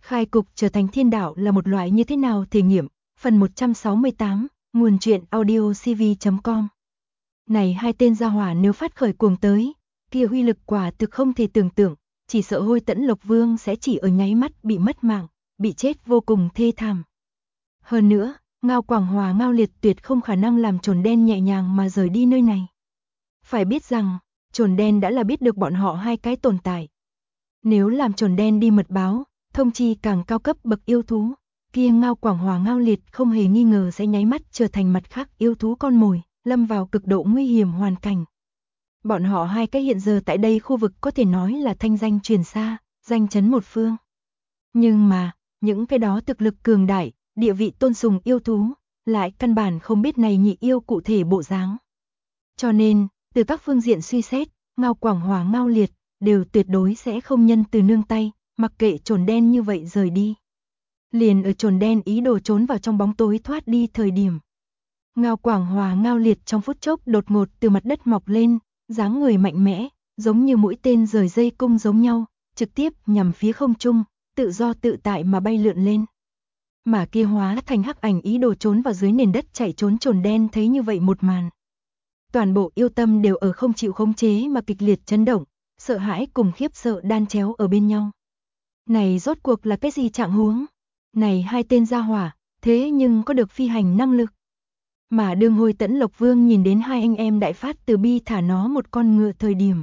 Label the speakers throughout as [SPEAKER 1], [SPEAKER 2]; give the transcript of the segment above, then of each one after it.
[SPEAKER 1] Khai cục trở thành thiên đạo là một loại như thế nào thể nghiệm, phần 168, nguồn truyện audiocv.com. Này hai tên gia hỏa nếu phát khởi cuồng tới, kia uy lực quả thực không thể tưởng tượng, chỉ sợ Hôi Tẫn Lộc Vương sẽ chỉ ở nháy mắt bị mất mạng, bị chết vô cùng thê thảm. Hơn nữa, Ngao Quảng Hòa Ngao Liệt tuyệt không khả năng làm Trồn Đen nhẹ nhàng mà rời đi nơi này. Phải biết rằng, Trồn Đen đã là biết được bọn họ hai cái tồn tại. Nếu làm Trồn Đen đi mật báo, thông chi càng cao cấp bậc yêu thú, kia Ngao Quảng Hòa Ngao Liệt không hề nghi ngờ sẽ nháy mắt trở thành mặt khác yêu thú con mồi, lâm vào cực độ nguy hiểm hoàn cảnh. Bọn họ hai cái hiện giờ tại đây khu vực có thể nói là thanh danh truyền xa, danh chấn một phương. Nhưng mà, những cái đó thực lực cường đại, địa vị tôn sùng yêu thú, lại căn bản không biết này nhị yêu cụ thể bộ dáng. Cho nên, từ các phương diện suy xét, Ngao Quảng Hòa Ngao Liệt đều tuyệt đối sẽ không nhân từ nương tay, mặc kệ Trồn Đen như vậy rời đi. Liền ở Trồn Đen ý đồ trốn vào trong bóng tối thoát đi thời điểm. Ngao Quảng Hòa Ngao Liệt trong phút chốc đột ngột từ mặt đất mọc lên, dáng người mạnh mẽ, giống như mũi tên rời dây cung giống nhau, trực tiếp nhằm phía không trung, tự do tự tại mà bay lượn lên. Mà kia hóa thành hắc ảnh ý đồ trốn vào dưới nền đất chạy trốn Trồn Đen thấy như vậy một màn. Toàn bộ yêu tâm đều ở không chịu khống chế mà kịch liệt chấn động, sợ hãi cùng khiếp sợ đan chéo ở bên nhau. Này rốt cuộc là cái gì trạng huống? Này hai tên gia hỏa, thế nhưng có được phi hành năng lực. Mà đương Hôi Tẫn Lộc Vương nhìn đến hai anh em đại phát từ bi thả nó một con ngựa thời điểm.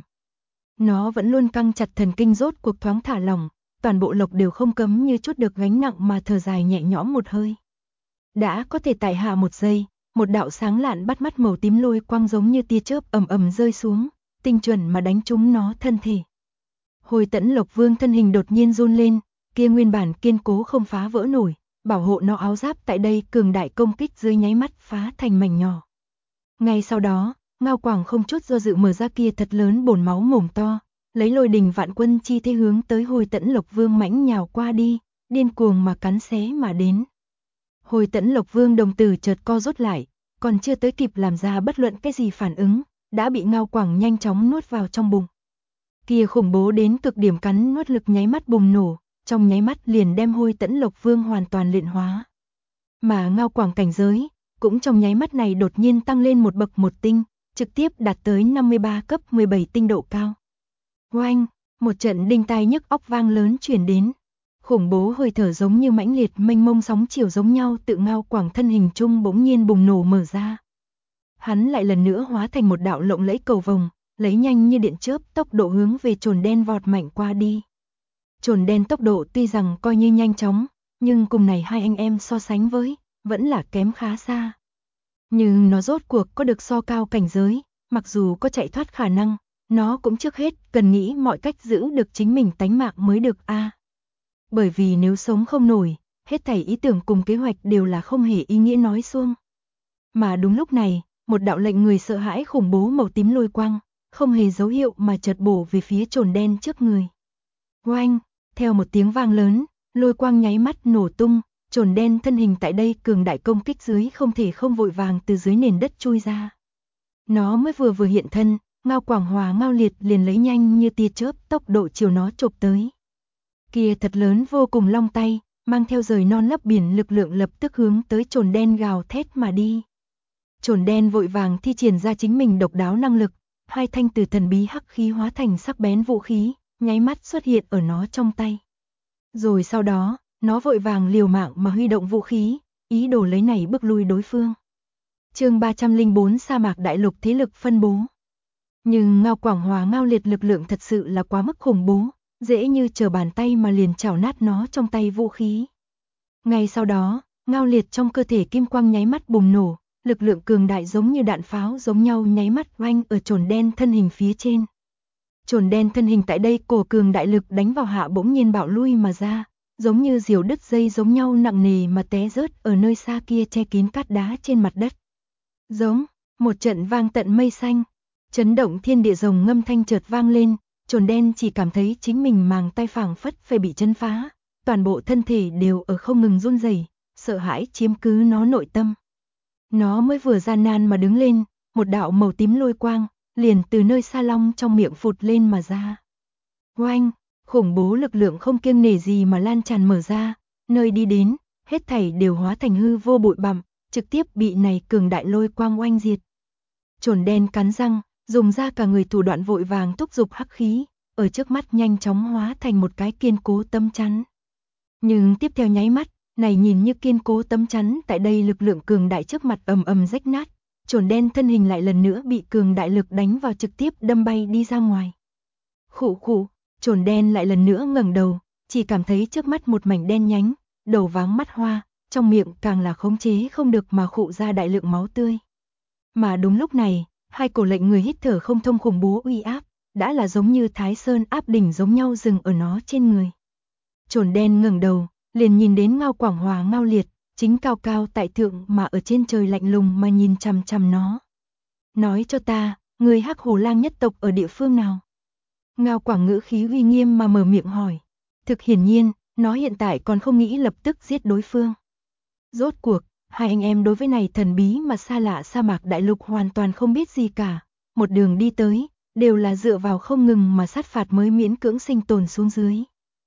[SPEAKER 1] Nó vẫn luôn căng chặt thần kinh rốt cuộc thoáng thả lỏng, toàn bộ lộc đều không cấm như chút được gánh nặng mà thở dài nhẹ nhõm một hơi. Đã có thể tại hạ một giây, một đạo sáng lạn bắt mắt màu tím lôi quang giống như tia chớp ầm ầm rơi xuống, tinh chuẩn mà đánh trúng nó thân thể. Hôi Tẫn Lộc Vương thân hình đột nhiên run lên, kia nguyên bản kiên cố không phá vỡ nổi, bảo hộ nó áo giáp tại đây cường đại công kích dưới nháy mắt phá thành mảnh nhỏ. Ngay sau đó, Ngao Quảng không chút do dự mở ra kia thật lớn bồn máu mồm to, lấy Lôi Đình Vạn Quân chi thế hướng tới Hôi Tẫn Lộc Vương mãnh nhào qua đi, điên cuồng mà cắn xé mà đến. Hôi Tẫn Lộc Vương đồng tử chợt co rút lại, còn chưa tới kịp làm ra bất luận cái gì phản ứng, đã bị Ngao Quảng nhanh chóng nuốt vào trong bụng. Kia khủng bố đến cực điểm cắn nuốt lực nháy mắt bùng nổ, trong nháy mắt liền đem Hôi Tẫn Lộc Vương hoàn toàn luyện hóa. Mà Ngao Quảng cảnh giới, cũng trong nháy mắt này đột nhiên tăng lên một bậc một tinh, trực tiếp đạt tới 53 cấp 17 tinh độ cao. Oanh, một trận đinh tai nhức óc vang lớn truyền đến. Khủng bố hơi thở giống như mãnh liệt mênh mông sóng chiều giống nhau tự Ngao Quảng thân hình trung bỗng nhiên bùng nổ mở ra. Hắn lại lần nữa hóa thành một đạo lộng lẫy cầu vồng, lấy nhanh như điện chớp tốc độ hướng về Trồn Đen vọt mạnh qua đi. Trồn Đen tốc độ tuy rằng coi như nhanh chóng, nhưng cùng này hai anh em so sánh với, vẫn là kém khá xa. Nhưng nó rốt cuộc có được so cao cảnh giới, mặc dù có chạy thoát khả năng, nó cũng trước hết cần nghĩ mọi cách giữ được chính mình tánh mạng mới được a. Bởi vì nếu sống không nổi, hết thảy ý tưởng cùng kế hoạch đều là không hề ý nghĩa nói suông. Mà đúng lúc này, một đạo lệnh người sợ hãi khủng bố màu tím lôi quang, không hề dấu hiệu mà chợt bổ về phía Trồn Đen trước người. Oanh, theo một tiếng vang lớn, lôi quang nháy mắt nổ tung, Trồn Đen thân hình tại đây cường đại công kích dưới không thể không vội vàng từ dưới nền đất chui ra. Nó mới vừa hiện thân, Ngao Quảng Hòa Ngao Liệt liền lấy nhanh như tia chớp tốc độ chiều nó chộp tới. Kia thật lớn vô cùng long tay, mang theo rời non lấp biển lực lượng lập tức hướng tới Trồn Đen gào thét mà đi. Trồn Đen vội vàng thi triển ra chính mình độc đáo năng lực, hai thanh từ thần bí hắc khí hóa thành sắc bén vũ khí, nháy mắt xuất hiện ở nó trong tay. Rồi sau đó, nó vội vàng liều mạng mà huy động vũ khí, ý đồ lấy này bước lui đối phương. Chương 304 sa mạc đại lục thế lực phân bố. Nhưng Ngao Quảng Hòa Ngao Liệt lực lượng thật sự là quá mức khủng bố, dễ như trở bàn tay mà liền chảo nát nó trong tay vũ khí. Ngay sau đó, Ngao Liệt trong cơ thể kim quang nháy mắt bùng nổ, lực lượng cường đại giống như đạn pháo giống nhau nháy mắt oanh ở Trồn Đen thân hình phía trên. Trồn Đen thân hình tại đây cổ cường đại lực đánh vào hạ bỗng nhiên bạo lui mà ra, giống như diều đứt dây giống nhau nặng nề mà té rớt ở nơi xa kia che kín cát đá trên mặt đất. Giống, một trận vang tận mây xanh, chấn động thiên địa rồng ngâm thanh chợt vang lên, Trồn Đen chỉ cảm thấy chính mình màng tai phảng phất phải bị chấn phá, toàn bộ thân thể đều ở không ngừng run rẩy, sợ hãi chiếm cứ nó nội tâm. Nó mới vừa gian nan mà đứng lên, một đạo màu tím lôi quang liền từ nơi xa long trong miệng phụt lên mà ra. Oanh, Khủng bố lực lượng không kiêng nể gì mà lan tràn mở ra, nơi đi đến, hết thảy đều hóa thành hư vô bụi bặm, trực tiếp bị này cường đại lôi quang oanh diệt. Chồn đen cắn răng, dùng ra cả người thủ đoạn vội vàng thúc giục hắc khí, ở trước mắt nhanh chóng hóa thành một cái kiên cố tấm chắn. Nhưng tiếp theo nháy mắt, này nhìn như kiên cố tấm chắn tại đây lực lượng cường đại trước mặt ầm ầm rách nát, chồn đen thân hình lại lần nữa bị cường đại lực đánh vào trực tiếp đâm bay đi ra ngoài. Khụ khụ, chồn đen lại lần nữa ngẩng đầu, chỉ cảm thấy trước mắt một mảnh đen nhánh, đầu váng mắt hoa, trong miệng càng là khống chế không được mà khụ ra đại lượng máu tươi. Mà đúng lúc này, hai cổ lệnh người hít thở không thông khủng bố uy áp, đã là giống như Thái Sơn áp đỉnh giống nhau dừng ở nó trên người. Chồn đen ngẩng đầu, liền nhìn đến Ngao Quảng Hòa Ngao Liệt, chính cao cao tại thượng mà ở trên trời lạnh lùng mà nhìn chằm chằm nó. Nói cho ta, người Hắc Hổ Lang nhất tộc ở địa phương nào? Ngao Quảng ngữ khí uy nghiêm mà mở miệng hỏi. Thực hiển nhiên, nó hiện tại còn không nghĩ lập tức giết đối phương. Rốt cuộc, hai anh em đối với này thần bí mà xa lạ sa mạc đại lục hoàn toàn không biết gì cả. Một đường đi tới, đều là dựa vào không ngừng mà sát phạt mới miễn cưỡng sinh tồn xuống dưới.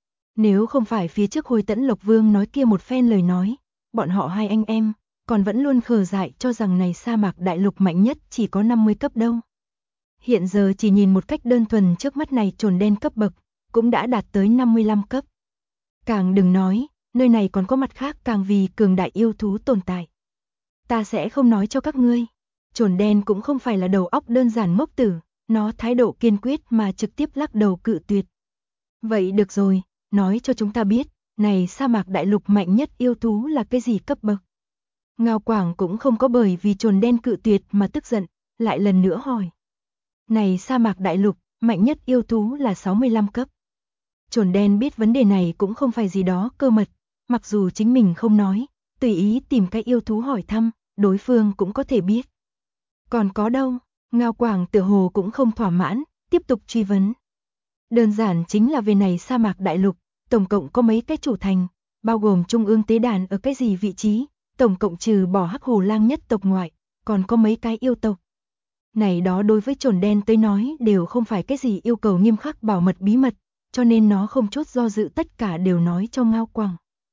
[SPEAKER 1] Nếu không phải phía trước Hồi Tẫn Lộc Vương nói kia một phen lời nói, bọn họ hai anh em, còn vẫn luôn khờ dại cho rằng này sa mạc đại lục mạnh nhất chỉ có 50 cấp đâu. Hiện giờ chỉ nhìn một cách đơn thuần trước mắt này chồn đen cấp bậc, cũng đã đạt tới 55 cấp. Càng đừng nói, nơi này còn có mặt khác càng vì cường đại yêu thú tồn tại. Ta sẽ không nói cho các ngươi. Chồn đen cũng không phải là đầu óc đơn giản ngốc tử, nó thái độ kiên quyết mà trực tiếp lắc đầu cự tuyệt. Vậy được rồi, nói cho chúng ta biết, này sa mạc đại lục mạnh nhất yêu thú là cái gì cấp bậc? Ngao Quảng cũng không có bởi vì chồn đen cự tuyệt mà tức giận, lại lần nữa hỏi. Này sa mạc đại lục, mạnh nhất yêu thú là 65 cấp. Chồn đen biết vấn đề này cũng không phải gì đó cơ mật, mặc dù chính mình không nói, tùy ý tìm cái yêu thú hỏi thăm, đối phương cũng có thể biết. Còn có đâu, Ngao Quảng tựa hồ cũng không thỏa mãn, tiếp tục truy vấn. Đơn giản chính là về này sa mạc đại lục, tổng cộng có mấy cái chủ thành, bao gồm trung ương tế đàn ở cái gì vị trí, tổng cộng trừ bỏ Hắc Hổ Lang nhất tộc ngoại, còn có mấy cái yêu tộc. Này đó đối với chồn đen tới nói đều không phải cái gì yêu cầu nghiêm khắc bảo mật bí mật, cho nên nó không chút do dự tất cả đều nói cho Ngao Quảng.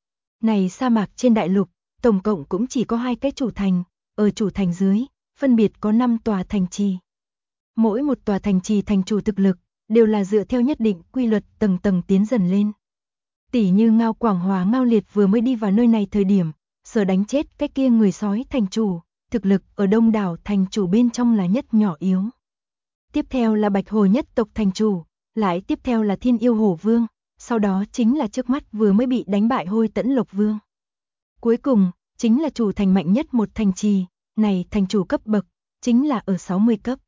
[SPEAKER 1] Này sa mạc trên đại lục, tổng cộng cũng chỉ có 2 cái chủ thành, ở chủ thành dưới, phân biệt có 5 tòa thành trì. Mỗi một tòa thành trì thành chủ thực lực, đều là dựa theo nhất định quy luật tầng tầng tiến dần lên. Tỷ như Ngao Quảng Hòa Ngao Liệt vừa mới đi vào nơi này thời điểm, sở đánh chết cái kia người sói thành chủ, thực lực ở đông đảo thành chủ bên trong là nhất nhỏ yếu. Tiếp theo là Bạch Hổ nhất tộc thành chủ, lại tiếp theo là Thiên Yêu Hổ Vương, sau đó chính là trước mắt vừa mới bị đánh bại Hôi Tẫn Lộc Vương. Cuối cùng, chính là chủ thành mạnh nhất một thành trì, này thành chủ cấp bậc, chính là ở 60 cấp.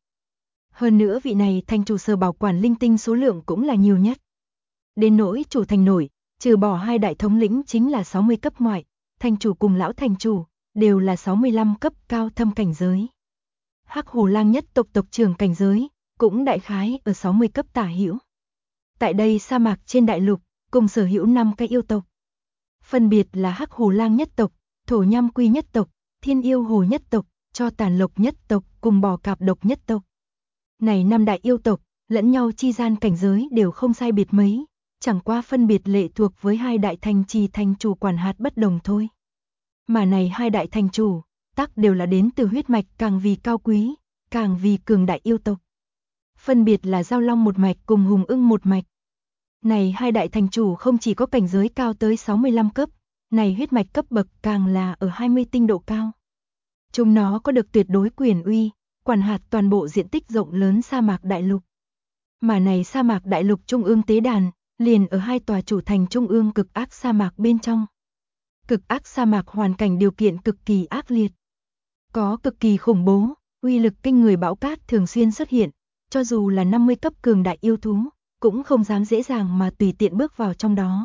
[SPEAKER 1] Hơn nữa vị này thành chủ sở bảo quản linh tinh số lượng cũng là nhiều nhất. Đến nỗi chủ thành nổi, trừ bỏ 2 đại thống lĩnh chính là 60 cấp ngoại, thành chủ cùng lão thành chủ, đều là 65 cấp cao thâm cảnh giới. Hắc Hổ Lang nhất tộc tộc trưởng cảnh giới, cũng đại khái ở 60 cấp tả hữu. Tại đây sa mạc trên đại lục, cùng sở hữu 5 cái yêu tộc. Phân biệt là Hắc Hổ Lang nhất tộc, Thổ Nham Quy nhất tộc, Thiên Yêu Hồ nhất tộc, Cho Tàn Lộc nhất tộc, cùng Bò Cạp Độc nhất tộc. Này 5 đại yêu tộc, lẫn nhau chi gian cảnh giới đều không sai biệt mấy, chẳng qua phân biệt lệ thuộc với 2 đại thành trì thành chủ quản hạt bất đồng thôi. Mà này 2 đại thành chủ, tắc đều là đến từ huyết mạch càng vì cao quý, càng vì cường đại yêu tộc. Phân biệt là Giao Long một mạch cùng Hùng Ưng một mạch. Này 2 đại thành chủ không chỉ có cảnh giới cao tới 65 cấp, này huyết mạch cấp bậc càng là ở 20 tinh độ cao. Chúng nó có được tuyệt đối quyền uy, quản hạt toàn bộ diện tích rộng lớn sa mạc đại lục. Mà này sa mạc đại lục trung ương tế đàn, liền ở 2 tòa chủ thành trung ương cực ác sa mạc bên trong. Cực ác sa mạc hoàn cảnh điều kiện cực kỳ ác liệt. Có cực kỳ khủng bố, uy lực kinh người bão cát thường xuyên xuất hiện, cho dù là 50 cấp cường đại yêu thú, cũng không dám dễ dàng mà tùy tiện bước vào trong đó.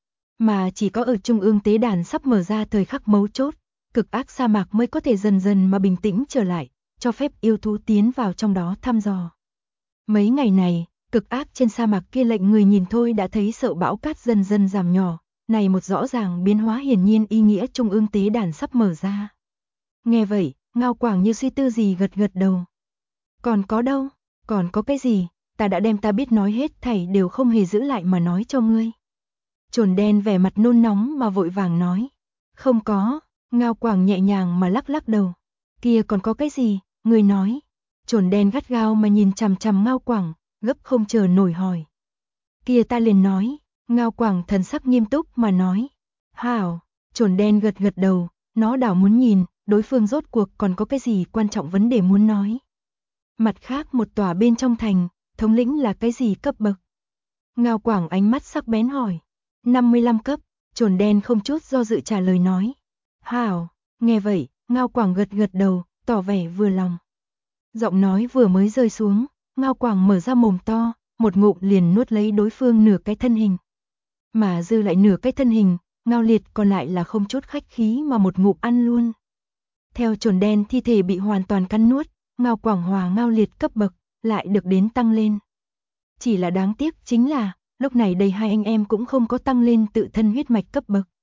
[SPEAKER 1] Mà chỉ có ở trung ương tế đàn sắp mở ra thời khắc mấu chốt, cực ác sa mạc mới có thể dần dần mà bình tĩnh trở lại, cho phép yêu thú tiến vào trong đó thăm dò. Mấy ngày này, cực ác trên sa mạc kia lệnh người nhìn thôi đã thấy sợ bão cát dần dần giảm nhỏ, này một rõ ràng biến hóa hiển nhiên ý nghĩa trung ương tế đàn sắp mở ra. Nghe vậy, Ngao Quảng như suy tư gì gật gật đầu. Còn có đâu, còn có cái gì, ta đã đem ta biết nói hết thảy đều không hề giữ lại mà nói cho ngươi. Chồn đen vẻ mặt nôn nóng mà vội vàng nói. Không có, Ngao Quảng nhẹ nhàng mà lắc lắc đầu. Kia còn có cái gì, ngươi nói. Chồn đen gắt gao mà nhìn chằm chằm Ngao Quảng, gấp không chờ nổi hỏi. Kia ta liền nói, Ngao Quảng thần sắc nghiêm túc mà nói. Hảo, chồn đen gật gật đầu, nó đảo muốn nhìn, đối phương rốt cuộc còn có cái gì quan trọng vấn đề muốn nói. Mặt khác một tòa bên trong thành, thống lĩnh là cái gì cấp bậc? Ngao Quảng ánh mắt sắc bén hỏi. 55 cấp, chồn đen không chút do dự trả lời nói. Hảo, nghe vậy, Ngao Quảng gật gật đầu, tỏ vẻ vừa lòng. Giọng nói vừa mới rơi xuống, Ngao Quảng mở ra mồm to, một ngụm liền nuốt lấy đối phương nửa cái thân hình. Mà dư lại nửa cái thân hình, Ngao Liệt còn lại là không chút khách khí mà một ngụm ăn luôn. Theo chồn đen thi thể bị hoàn toàn cắn nuốt, Ngao Quảng hòa Ngao Liệt cấp bậc lại được đến tăng lên. Chỉ là đáng tiếc chính là, lúc này đây hai anh em cũng không có tăng lên tự thân huyết mạch cấp bậc.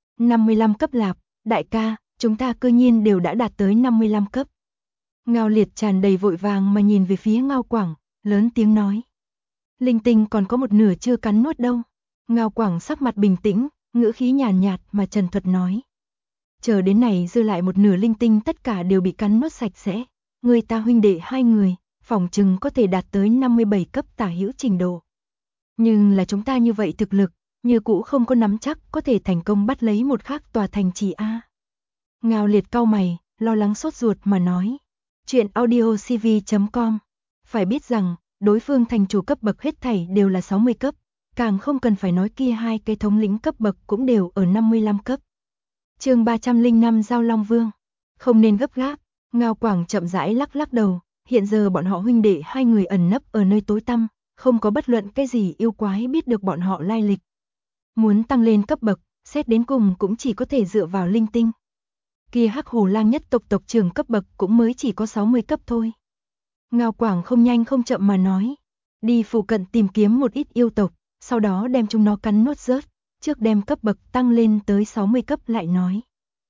[SPEAKER 1] 55 cấp lạp, đại ca, chúng ta cơ nhiên đều đã đạt tới 55 cấp. Ngao Liệt tràn đầy vội vàng mà nhìn về phía Ngao Quảng, lớn tiếng nói. Linh tinh còn có một nửa chưa cắn nuốt đâu. Ngao Quảng sắc mặt bình tĩnh, ngữ khí nhàn nhạt mà trần thuật nói. Chờ đến này dư lại một nửa linh tinh tất cả đều bị cắn nuốt sạch sẽ. Người ta huynh đệ hai người, phỏng chừng có thể đạt tới 57 cấp tả hữu trình độ. Nhưng là chúng ta như vậy thực lực, như cũ không có nắm chắc có thể thành công bắt lấy một khác tòa thành trì A. Ngao Liệt cau mày, lo lắng sốt ruột mà nói. Chuyện audiocv.com. Phải biết rằng, đối phương thành chủ cấp bậc hết thảy đều là 60 cấp, càng không cần phải nói kia hai cái thống lĩnh cấp bậc cũng đều ở 55 cấp. Chương 305 Giao Long Vương. Không nên gấp gáp, Ngao Quảng chậm rãi lắc lắc đầu, hiện giờ bọn họ huynh đệ hai người ẩn nấp ở nơi tối tăm, không có bất luận cái gì yêu quái biết được bọn họ lai lịch. Muốn tăng lên cấp bậc, xét đến cùng cũng chỉ có thể dựa vào linh tinh. Kia Hắc Hồ Lang nhất tộc tộc trưởng cấp bậc cũng mới chỉ có 60 cấp thôi. Ngao Quảng không nhanh không chậm mà nói, đi phụ cận tìm kiếm một ít yêu tộc, sau đó đem chúng nó cắn nuốt rớt, trước đem cấp bậc tăng lên tới 60 cấp lại nói.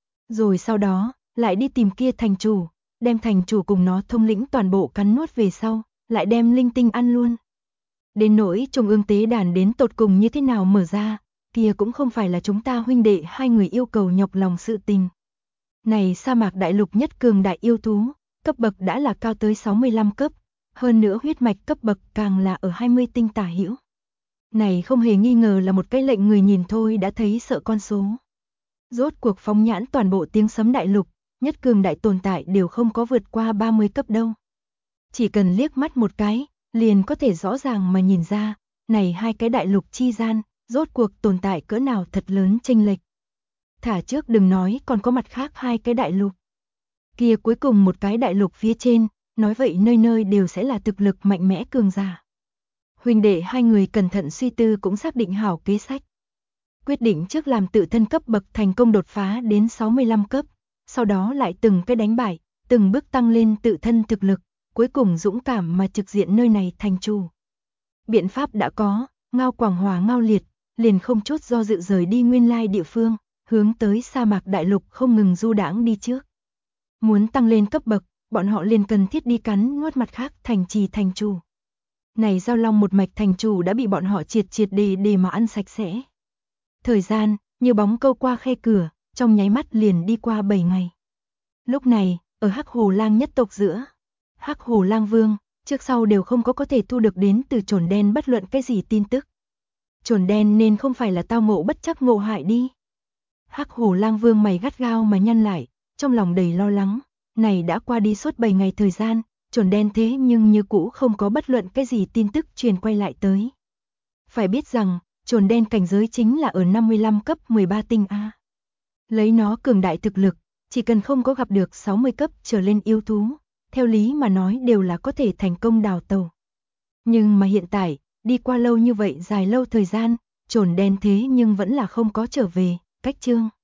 [SPEAKER 1] Rồi sau đó, lại đi tìm kia thành chủ, đem thành chủ cùng nó thông lĩnh toàn bộ cắn nuốt về sau, lại đem linh tinh ăn luôn. Đến nỗi trung ương tế đàn đến tột cùng như thế nào mở ra, kia cũng không phải là chúng ta huynh đệ hai người yêu cầu nhọc lòng sự tình. Này sa mạc đại lục nhất cường đại yêu thú, cấp bậc đã là cao tới 65 cấp, hơn nữa huyết mạch cấp bậc càng là ở 20 tinh tả hữu. Này không hề nghi ngờ là một cái lệnh người nhìn thôi đã thấy sợ con số. Rốt cuộc phóng nhãn toàn bộ tiếng sấm đại lục, nhất cường đại tồn tại đều không có vượt qua 30 cấp đâu. Chỉ cần liếc mắt một cái, liền có thể rõ ràng mà nhìn ra, này hai cái đại lục chi gian, rốt cuộc tồn tại cỡ nào thật lớn chênh lệch. Thả trước đừng nói còn có mặt khác hai cái đại lục. Kia cuối cùng một cái đại lục phía trên, nói vậy nơi nơi đều sẽ là thực lực mạnh mẽ cường giả. Huynh đệ hai người cẩn thận suy tư cũng xác định hảo kế sách. Quyết định trước làm tự thân cấp bậc thành công đột phá đến 65 cấp, sau đó lại từng cái đánh bại, từng bước tăng lên tự thân thực lực, cuối cùng dũng cảm mà trực diện nơi này thành chủ. Biện pháp đã có, Ngao Quảng hòa Ngao Liệt, liền không chút do dự rời đi nguyên lai địa phương, hướng tới sa mạc đại lục không ngừng du đãng đi trước. Muốn tăng lên cấp bậc, bọn họ liền cần thiết đi cắn nuốt mặt khác thành trì thành chủ. Này Giao Long một mạch thành chủ đã bị bọn họ triệt triệt để mà ăn sạch sẽ. Thời gian, như bóng câu qua khe cửa, trong nháy mắt liền đi qua 7 ngày. Lúc này, ở Hắc Hồ Lang nhất tộc giữa, Hắc Hồ Lang Vương, trước sau đều không có thể thu được đến từ chồn đen bất luận cái gì tin tức. Chồn đen nên không phải là tao ngộ bất trắc ngộ hại đi. Hắc Hồ Lang Vương mày gắt gao mà nhăn lại, trong lòng đầy lo lắng, này đã qua đi suốt 7 ngày thời gian, chồn đen thế nhưng như cũ không có bất luận cái gì tin tức truyền quay lại tới. Phải biết rằng, chồn đen cảnh giới chính là ở 55 cấp 13 tinh A. Lấy nó cường đại thực lực, chỉ cần không có gặp được 60 cấp trở lên yêu thú, theo lý mà nói đều là có thể thành công đào tẩu. Nhưng mà hiện tại, đi qua lâu như vậy dài lâu thời gian, chồn đen thế nhưng vẫn là không có trở về, cách chương.